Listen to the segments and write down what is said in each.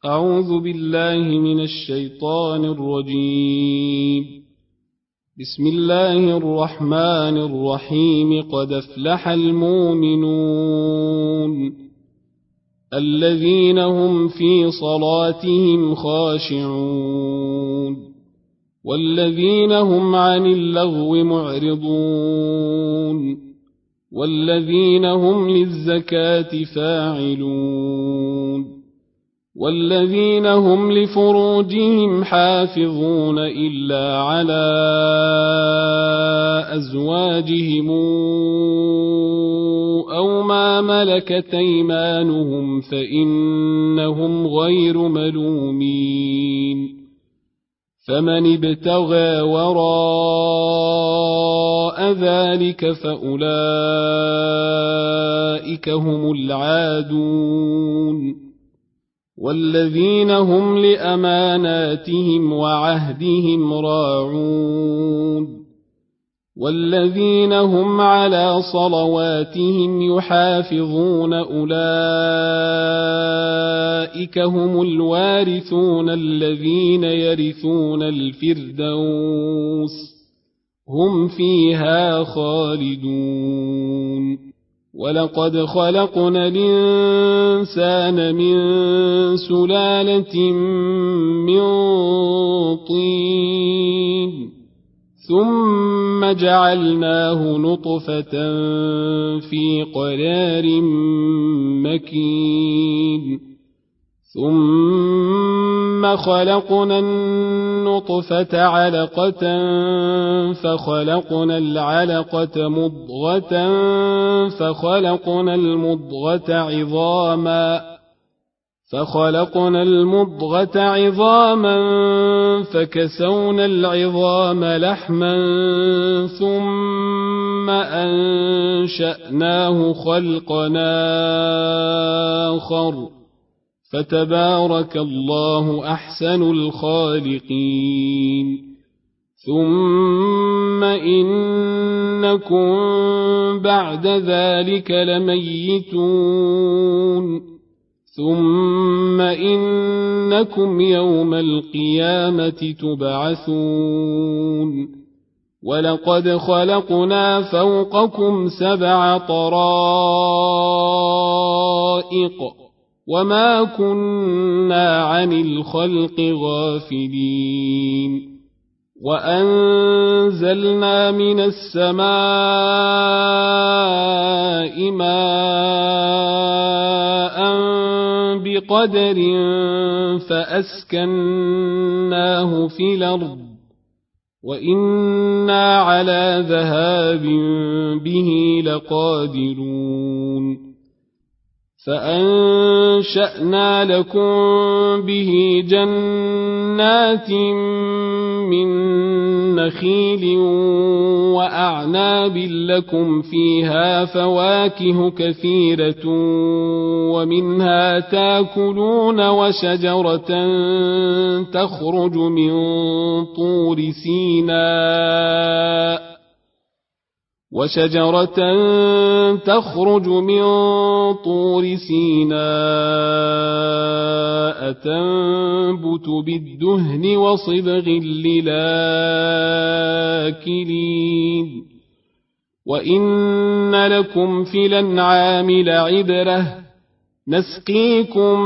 أعوذ بالله من الشيطان الرجيم. بسم الله الرحمن الرحيم. قد أفلح المؤمنون الذين هم في صلاتهم خاشعون والذين هم عن اللغو معرضون والذين هم للزكاة فاعلون والذين هم لفروجهم حافظون إلا على أزواجهم أو ما ملكت أيمانهم فإنهم غير ملومين. فمن ابتغى وراء ذلك فأولئك هم العادون والذين هم لأماناتهم وعهدهم راعون والذين هم على صلواتهم يحافظون أولئك هم الوارثون الذين يرثون الفردوس هم فيها خالدون. ولقد خلقنا الإنسان من سلالة من طين ثم جعلناه نطفة في قرار مكين ثم خلقنا النطفة علقة فخلقنا العلقة مضغة فخلقنا المضغة عظاما فكسونا العظام لحما ثم أنشأناه خلقا آخر فتبارك الله أحسن الخالقين. ثم إنكم بعد ذلك لميتون ثم إنكم يوم القيامة تبعثون. ولقد خلقنا فوقكم 7 طرائق وما كنا عن الخلق غافلين. وأنزلنا من السماء ماء بقدر فأسكناه في الأرض وإنا على ذهاب به لقادرون. فأنشأنا لكم به جنات من نخيل وأعناب لكم فيها فواكه كثيرة ومنها تاكلون وشجرة تخرج من طور سيناء تنبت بالدهن وصبغ للآكلين. وإن لكم في الأنعام لعبرة نسقيكم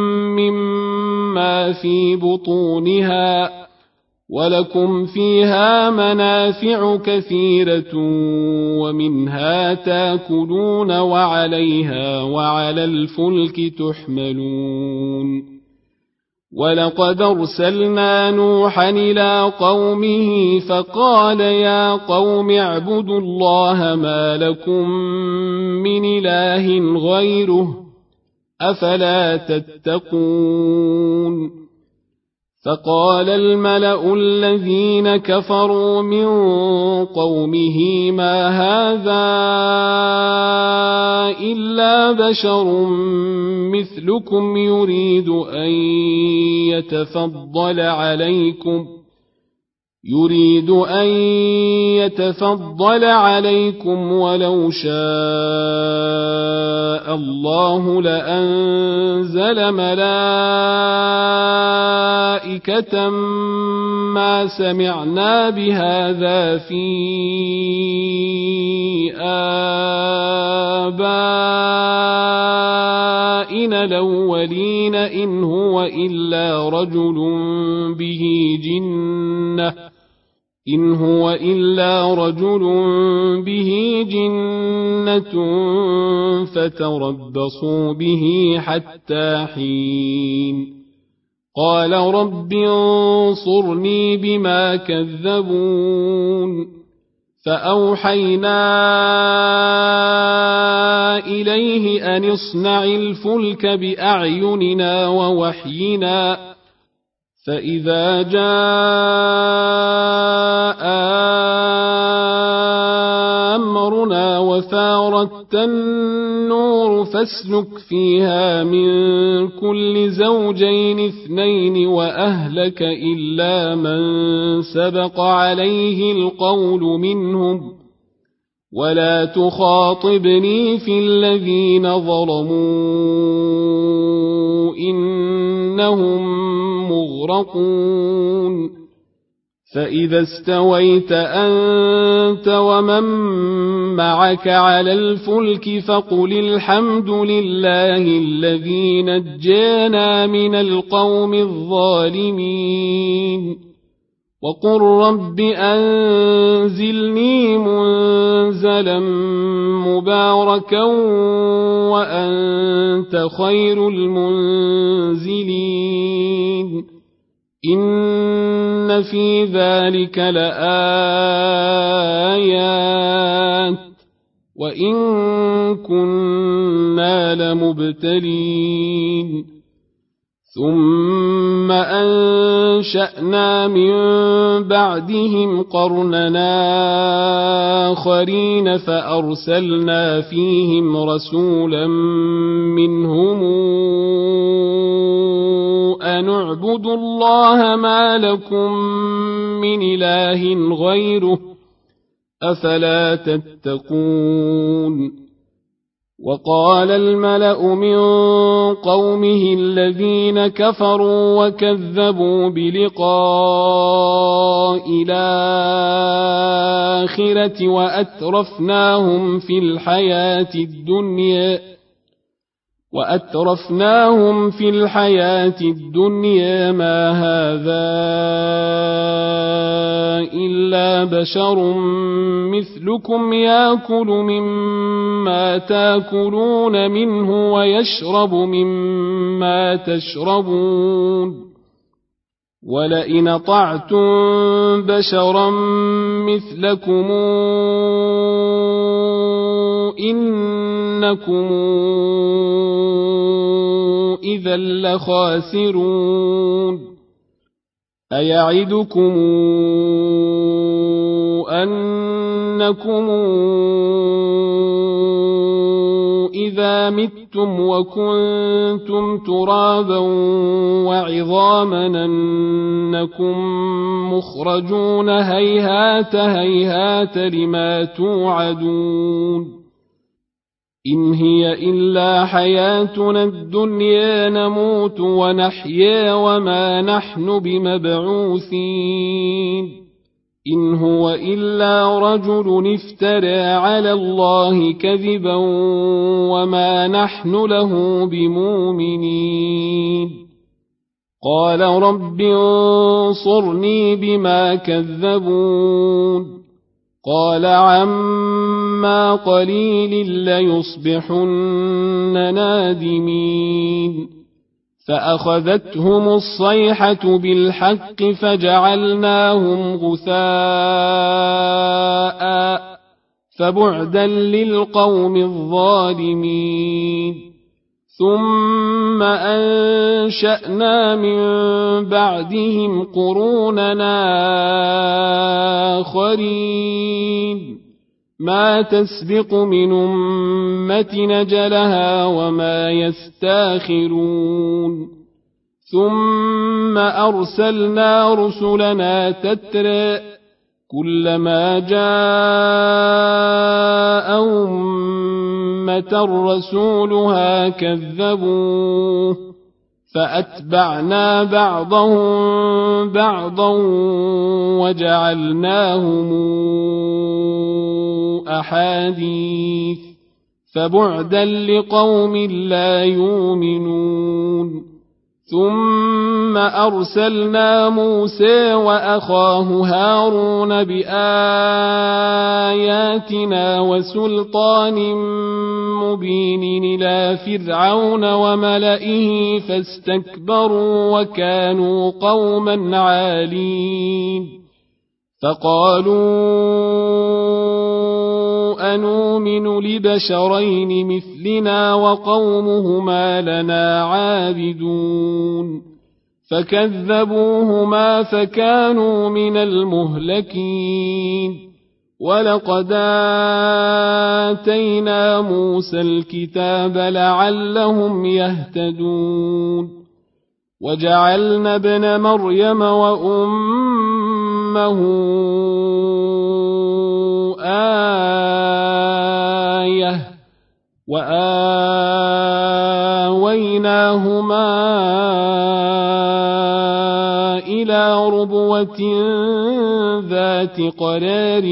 مما في بطونها ولكم فيها منافع كثيرة ومنها تاكلون وعليها وعلى الفلك تحملون. ولقد أرسلنا نوحا إلى قومه فقال يا قوم اعبدوا الله ما لكم من إله غيره أفلا تتقون. فقال الملأ الذين كفروا من قومه ما هذا إلا بشر مثلكم يريد أن يتفضل عليكم ولو شاء شاء الله لأنزل ملائكة ما سمعنا بهذا في آبائنا الأولين إن هو إلا رجل به جنة فتربصوا به حتى حين قال رب انصرني بما كذبون فأوحينا إليه أن اصنع الفلك بأعيننا ووحينا فإذا جاء أمرنا وفارت النور فاسلك فيها من كل زوجين اثنين وأهلك إلا من سبق عليه القول منهم ولا تخاطبني في الذين ظلموا إنهم مغرقون فإذا استويت أنت ومن معك على الفلك فقل الحمد لله الذي نجانا من القوم الظالمين وقل رب أنزلني منزلا مباركا وأنت خير المنزلين إن في ذلك لآيات وإن كنا لمبتلين ثم أنشأنا من بعدهم قرننا آخرين فأرسلنا فيهم رسولا منهم أن اعبدوا الله ما لكم من إله غيره أفلا تتقون وقال الملأ من قومه الذين كفروا وكذبوا بلقاء الآخرة وأترفناهم في الحياة الدنيا ما هذا إلا بشر مثلكم يأكل مما تأكلون منه ويشرب مما تشربون ولئن أطعتم بشرا مثلكم إنكم إذا لخاسرون أيعدكم أنكم إذا متم وكنتم ترابا وعظاما أنكم مخرجون هيهات هيهات لما توعدون إن هي إلا حياتنا الدنيا نموت ونحيا وما نحن بمبعوثين إن هو إلا رجل افترى على الله كذبا وما نحن له بمؤمنين قال رب انصرني بما كذبون قال عما قليل ليصبحن نادمين فأخذتهم الصيحة بالحق فجعلناهم غثاء فبعدا للقوم الظالمين ثم أنشأنا من بعدهم قروننا آخرين ما تسبق من أمة نجلها وما يستاخرون ثم أرسلنا رسلنا تترى كلما جاء أمة رسولها كذبوه فأتبعنا بعضهم بعضا وجعلناهم أحاديث فبعدا لقوم لا يؤمنون ثم أرسلنا موسى وأخاه هارون بآياتنا وسلطان مبين إلى فرعون وملئه فاستكبروا وكانوا قوما عالين فقالوا أنؤمن لبشرين مثلنا وقومهما لنا عابدون فكذبوهما فكانوا من المهلكين ولقد آتينا موسى الكتاب لعلهم يهتدون وجعلنا ابن مريم وأمه آية وآويناهما إلى ربوة ذات قرار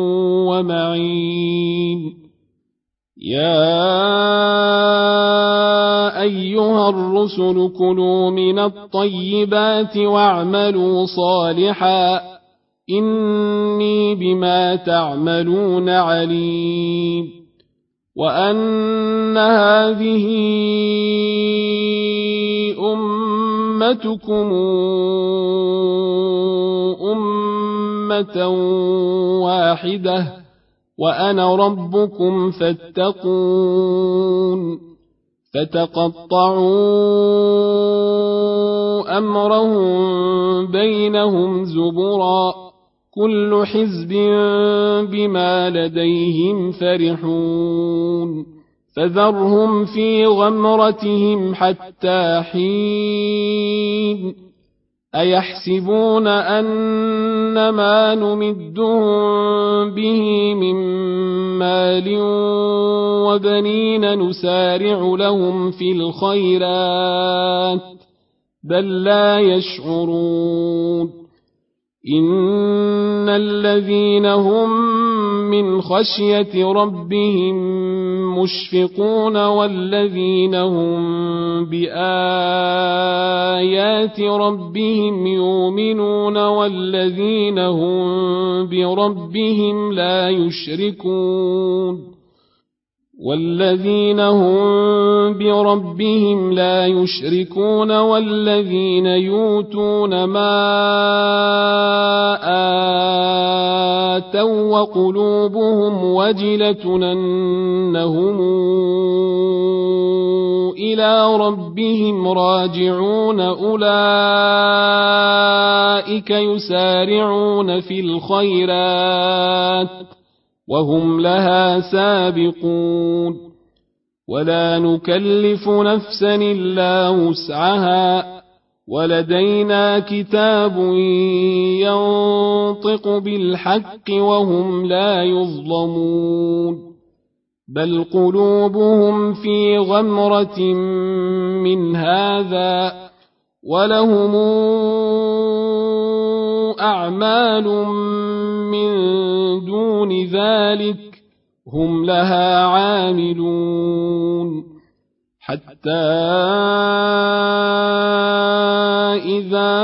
ومعين يا أيها الرسل كلوا من الطيبات واعملوا صالحا إني بما تعملون عليم وأن هذه أمتكم أمة واحدة وأنا ربكم فاتقون فتقطعوا أمرهم بينهم زبرا كل حزب بما لديهم فرحون فذرهم في غمرتهم حتى حين أيحسبون أن ما نمدهم به من مال وبنين نسارع لهم في الخيرات بل لا يشعرون إن الذين هم من خشية ربهم مشفقون والذين هم بآيات ربهم يؤمنون والذين هم بربهم لا يشركون والذين يؤتون ما آتوا وقلوبهم وجلة أنهم إلى ربهم راجعون أولئك يسارعون في الخيرات وهم لها سابقون ولا نكلف نفسا إلا وسعها ولدينا كتاب ينطق بالحق وهم لا يظلمون بل قلوبهم في غمرة من هذا ولهم أعمال من دون ذلك هم لها عاملون حتى إذا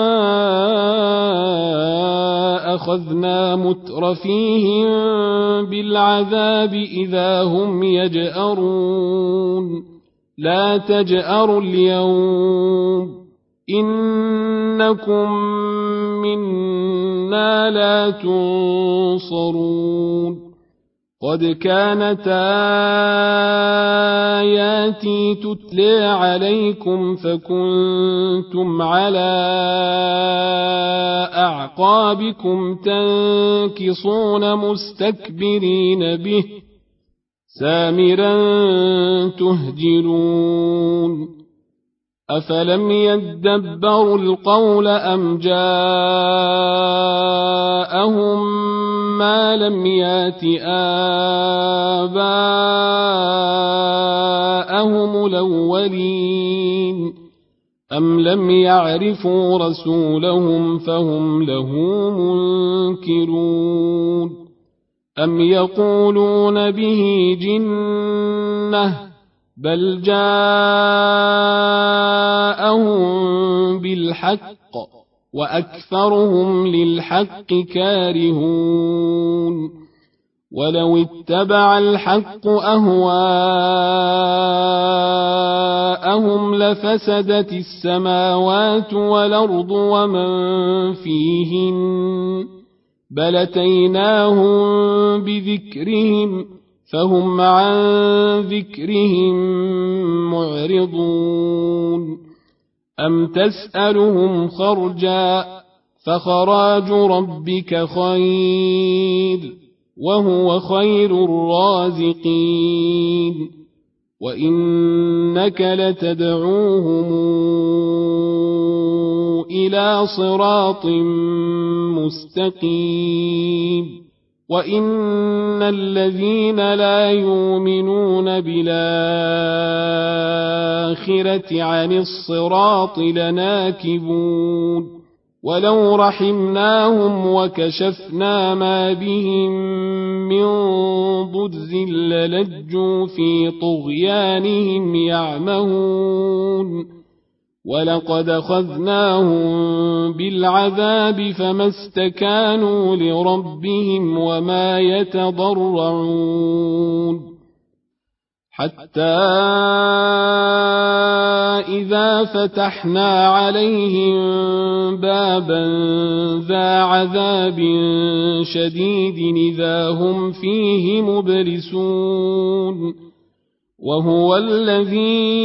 أخذنا مترفيهم بالعذاب إذا هم يجأرون لا تجأروا اليوم إنكم منا لا تنصرون قد كانت آياتي تتلى عليكم فكنتم على أعقابكم تنكصون مستكبرين به سامرا تهجرون أفلم يدبروا القول أم جاءهم ما لم يات آباءهم الأولين أم لم يعرفوا رسولهم فهم له منكرون أم يقولون به جنة بل جاءهم بالحق وأكثرهم للحق كارهون ولو اتبع الحق أهواءهم لفسدت السماوات والأرض ومن فيهن بل أتيناهم بذكرهم فهم عن ذكرهم معرضون أم تسألهم خرجا فخراج ربك خير وهو خير الرازقين وإنك لتدعوهم إلى صراط مستقيم وإن الذين لا يؤمنون بالآخرة عن الصراط لناكبون ولو رحمناهم وكشفنا ما بهم من ضر للجوا في طغيانهم يعمهون ولقد أخذناهم بالعذاب فما استكانوا لربهم وما يتضرعون حتى إذا فتحنا عليهم بابا ذا عذاب شديد إذا هم فيه مبلسون وهو الذي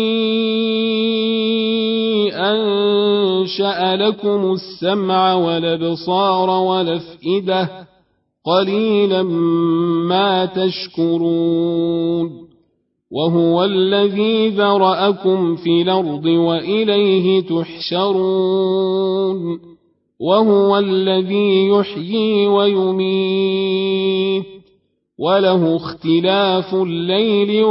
أنشأ لكم السمع والأبصار والأفئدة قليلا ما تشكرون وهو الذي ذرأكم في الأرض وإليه تحشرون وهو الذي يحيي ويميت وله اختلاف الليل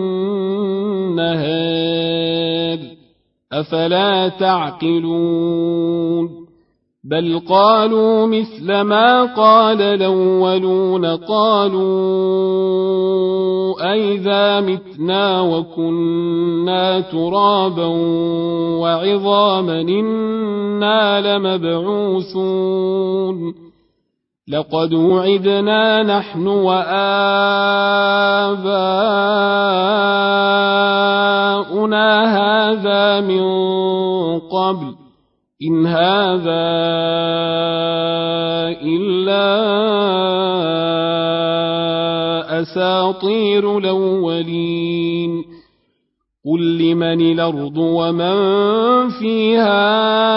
والنهار أفلا تعقلون بل قالوا مثل ما قال الأولون قالوا أئذا متنا وكنا ترابا وعظاما إنا لمبعوثون لقد وعدنا نحن وآباؤنا هذا من قبل إن هذا إلا أساطير الأولين قل لمن الأرض ومن فيها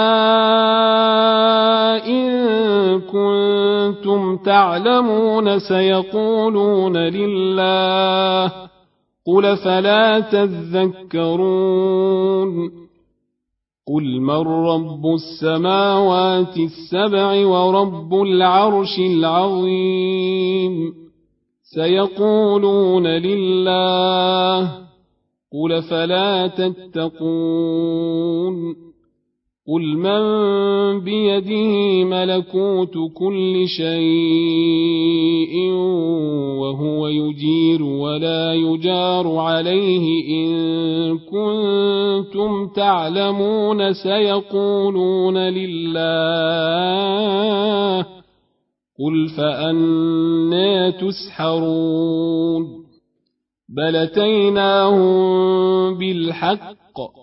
إن كنتم تعلمون سيقولون لله قل فلا تذكرون قل من رب السماوات السبع ورب العرش العظيم سيقولون لله قل فلا تتقون قل من بيده ملكوت كل شيء وهو يجير ولا يجار عليه إن كنتم تعلمون سيقولون لله قل فأنى تسحرون بل أتيناهم بالحق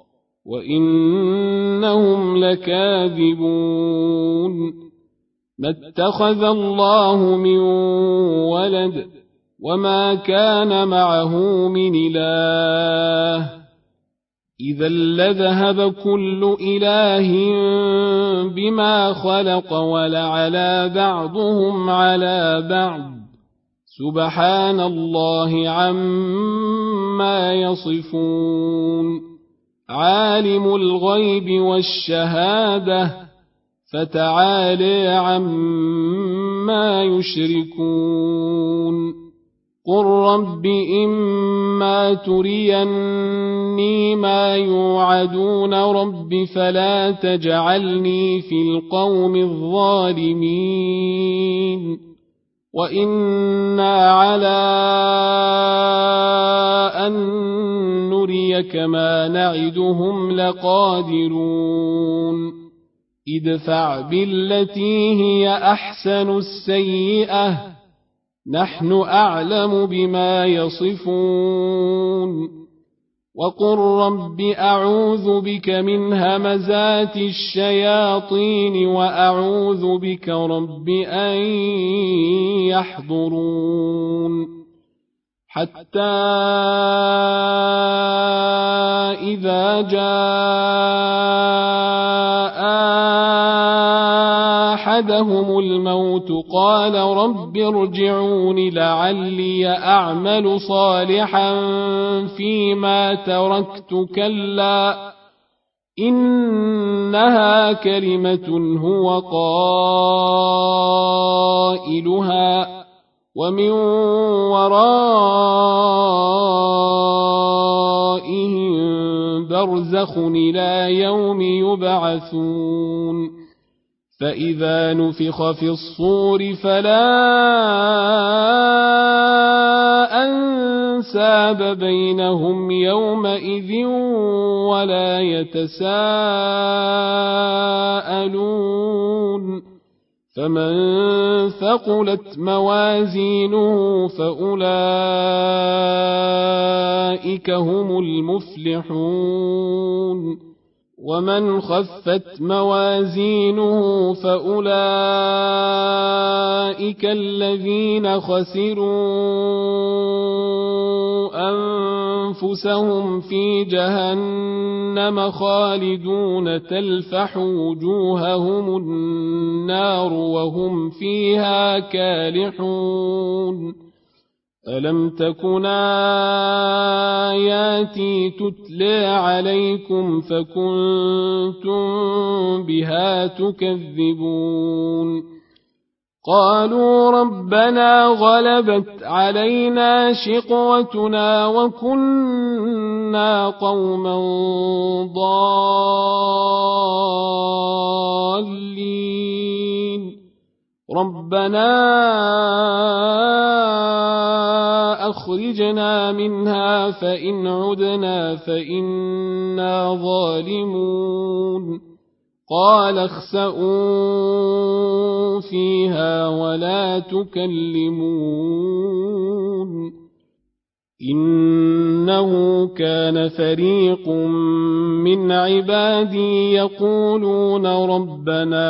وإنهم لكاذبون ما اتخذ الله من ولد وما كان معه من إله إذا لذهب كل إله بما خلق ولعلى بعضهم على بعض سبحان الله عما يصفون عالم الغيب والشهادة فتعالي عما يشركون قل رب إما تريني ما يوعدون رب فلا تجعلني في القوم الظالمين وإنا على أن نريك ما نعدهم لقادرون ادفع بالتي هي أحسن السيئة نحن أعلم بما يصفون وقل رب أعوذ بك من همزات الشياطين وأعوذ بك رب أن يحضرون حتى إذا جاء أحدهم الموت قال رب ارجعون لعلي أعمل صالحا فيما تركت كلا إنها كلمة هو قائلها ومن ورائهم برزخ إلى يوم يبعثون فإذا نفخ في الصور فلا أنساب بينهم يومئذ ولا يتساءلون فمن ثقلت موازينه فأولئك هم المفلحون ومن خفت موازينه فأولئك الذين خسروا أنفسهم في جهنم خالدون تلفح وجوههم النار وهم فيها كالحون ألم تكن آياتي تتلى عليكم فكنتم بها تكذبون قالوا ربنا غلبت علينا شقوتنا وكنا قوما ضالين ربنا أخرجنا منها فإن عدنا فإنا ظالمون قال اخسئوا فيها ولا تكلمون إنه كان فريق من عبادي يقولون ربنا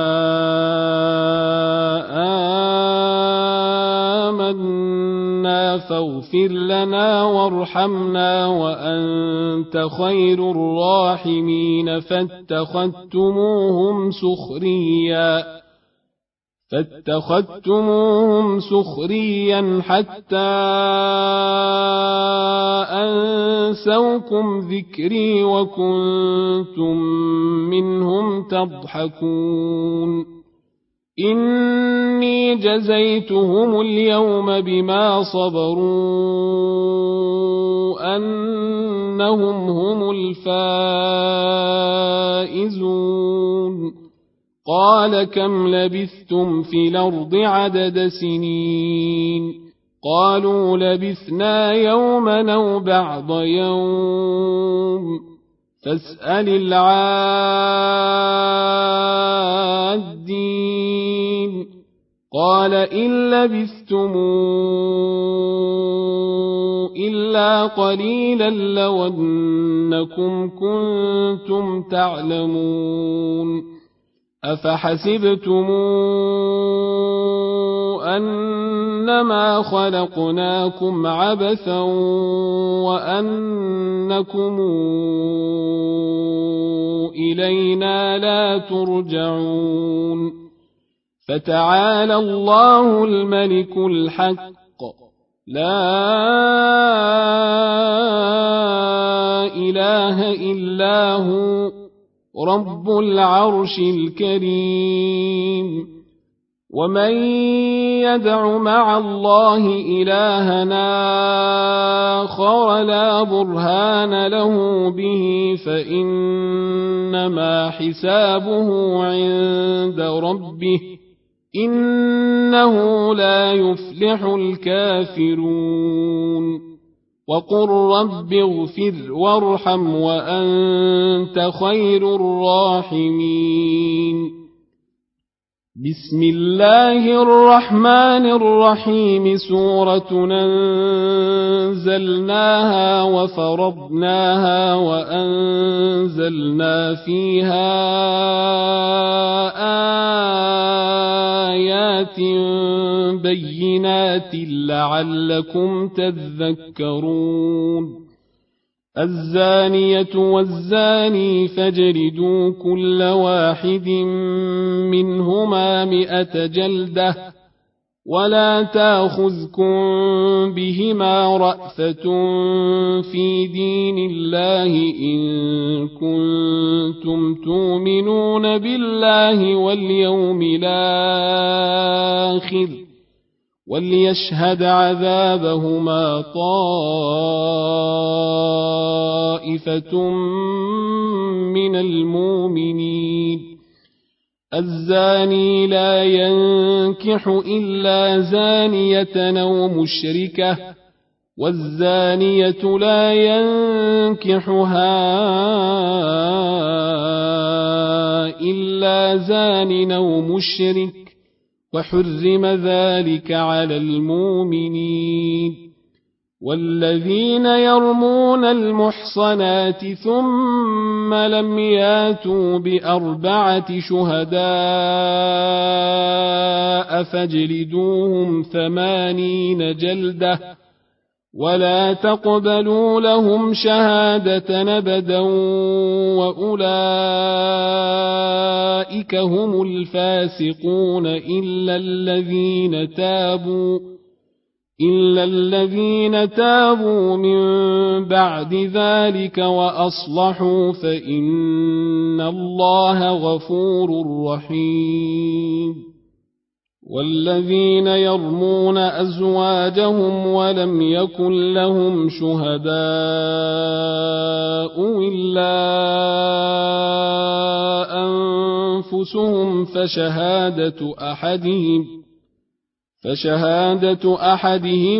آمنا فاغفر لنا وارحمنا وأنت خير الراحمين فاتخذتموهم سخريا حتى أنسوكم ذكري وكنتم منهم تضحكون إني جزيتهم اليوم بما صبروا أنهم هم الفائزون قال كم لبثتم في الأرض عدد سنين قالوا لبثنا يوما أو بعض يوم فاسأل العادين قال إن لبثتم إلا قليلا لو أنكم كنتم تعلمون أفحسبتم أنما خلقناكم عبثا وأنكم إلينا لا ترجعون فتعالى الله الملك الحق لا إله إلا هو رب العرش الكريم. ومن يدع مع الله إلهنا آخر لا برهان له به فإنما حسابه عند ربه إنه لا يفلح الكافرون. وقل رب اغفر وارحم وأنت خير الراحمين. بسم الله الرحمن الرحيم. سورة أنزلناها وفرضناها وأنزلنا فيها آيات بينات لعلكم تذكرون. الزانية والزاني فاجلدوا كل واحد منهما 100 جلدة ولا تأخذكم بهما رأفة في دين الله إن كنتم تؤمنون بالله واليوم الآخر وليشهد عذابهما طائفة من المؤمنين. الزاني لا ينكح إلا زانية أو مشركة والزانية لا ينكحها إلا زان أو مشرك وحرم ذلك على المؤمنين. والذين يرمون المحصنات ثم لم ياتوا ب4 شهداء فاجلدوهم 80 جلدة ولا تقبلوا لهم شهادة أبدا وأولئك هم الفاسقون إلا الذين تابوا من بعد ذلك وأصلحوا فإن الله غفور رحيم. والذين يرمون أزواجهم ولم يكن لهم شهداء إلا أنفسهم فشهادة أحدهم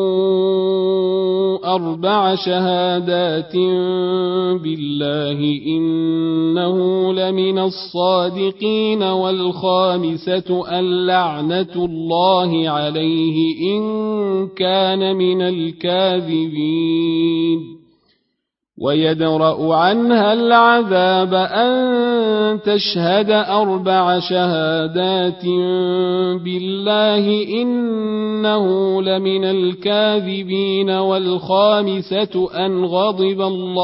4 شهادات بالله إنه لمن الصادقين. والخامسة أن لعنة الله عليه إن كان من الكاذبين. ويدرأ عنها العذاب أن تشهد 4 شهادات بالله إنه لمن الكاذبين. والخامسة أن غضب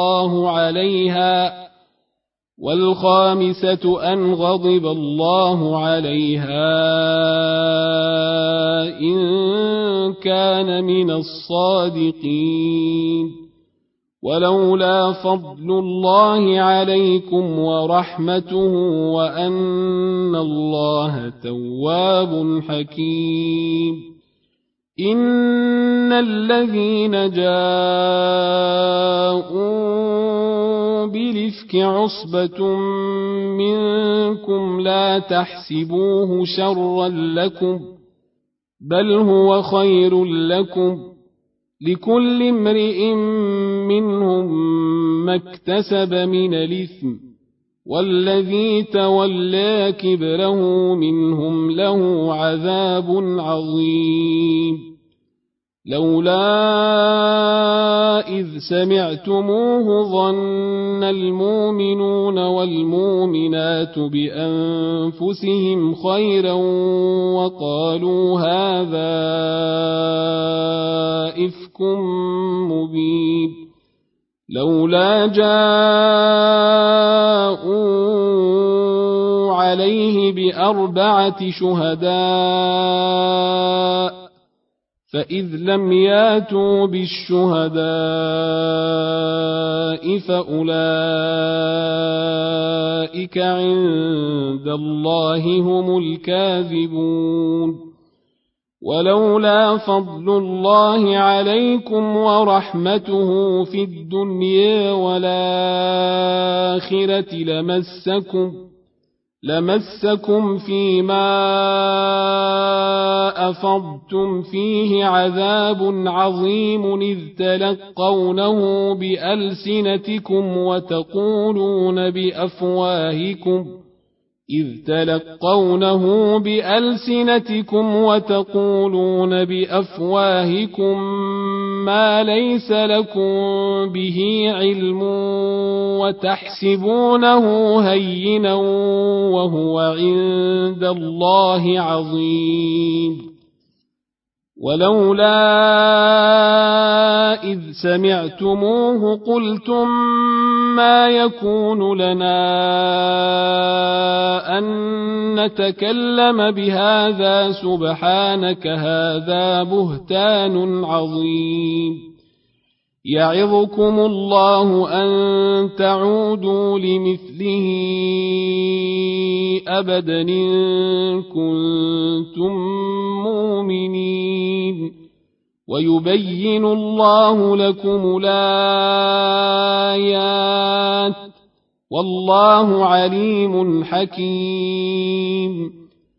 الله عليها إن كان من الصادقين. ولولا فضل الله عليكم ورحمته وأن الله تواب حكيم. إن الذين جاءوا بالإفك عصبة منكم لا تحسبوه شرا لكم بل هو خير لكم لكل امرئ منهم ما اكتسب من الإثم والذي تولى كبره منهم له عذاب عظيم. لولا إذ سمعتموه ظن المؤمنون والمؤمنات بأنفسهم خيرا وقالوا هذا إفك مبين. لولا جاءوا عليه ب4 شهداء فإذ لم ياتوا بالشهداء فأولئك عند الله هم الكاذبون. ولولا فضل الله عليكم ورحمته في الدنيا والآخرة لمسكم فيما أفضتم فيه عذاب عظيم إذ تلقونه بألسنتكم وتقولون بأفواهكم ما ليس لكم به علم وتحسبونه هينا وهو عند الله عظيم. ولولا إذ سمعتموه قلتم ما يكون لنا أن نتكلم بهذا سبحانك هذا بهتان عظيم. يعظكم الله أن تعودوا لمثله أبدا إن كنتم مؤمنين. ويبين الله لكم الآيات والله عليم حكيم.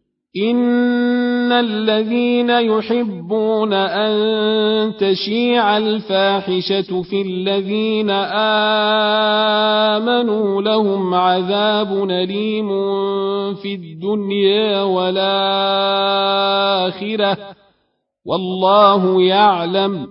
إن الذين يحبون أن تشيع الفاحشة في الذين آمنوا لهم عذاب أليم في الدنيا والآخرة والله يعلم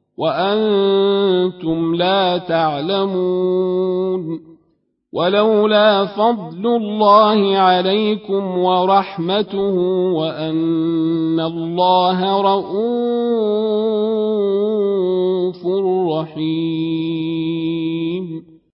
وأنتم لا تعلمون. ولولا فضل الله عليكم ورحمته وأن الله رءوف رحيم.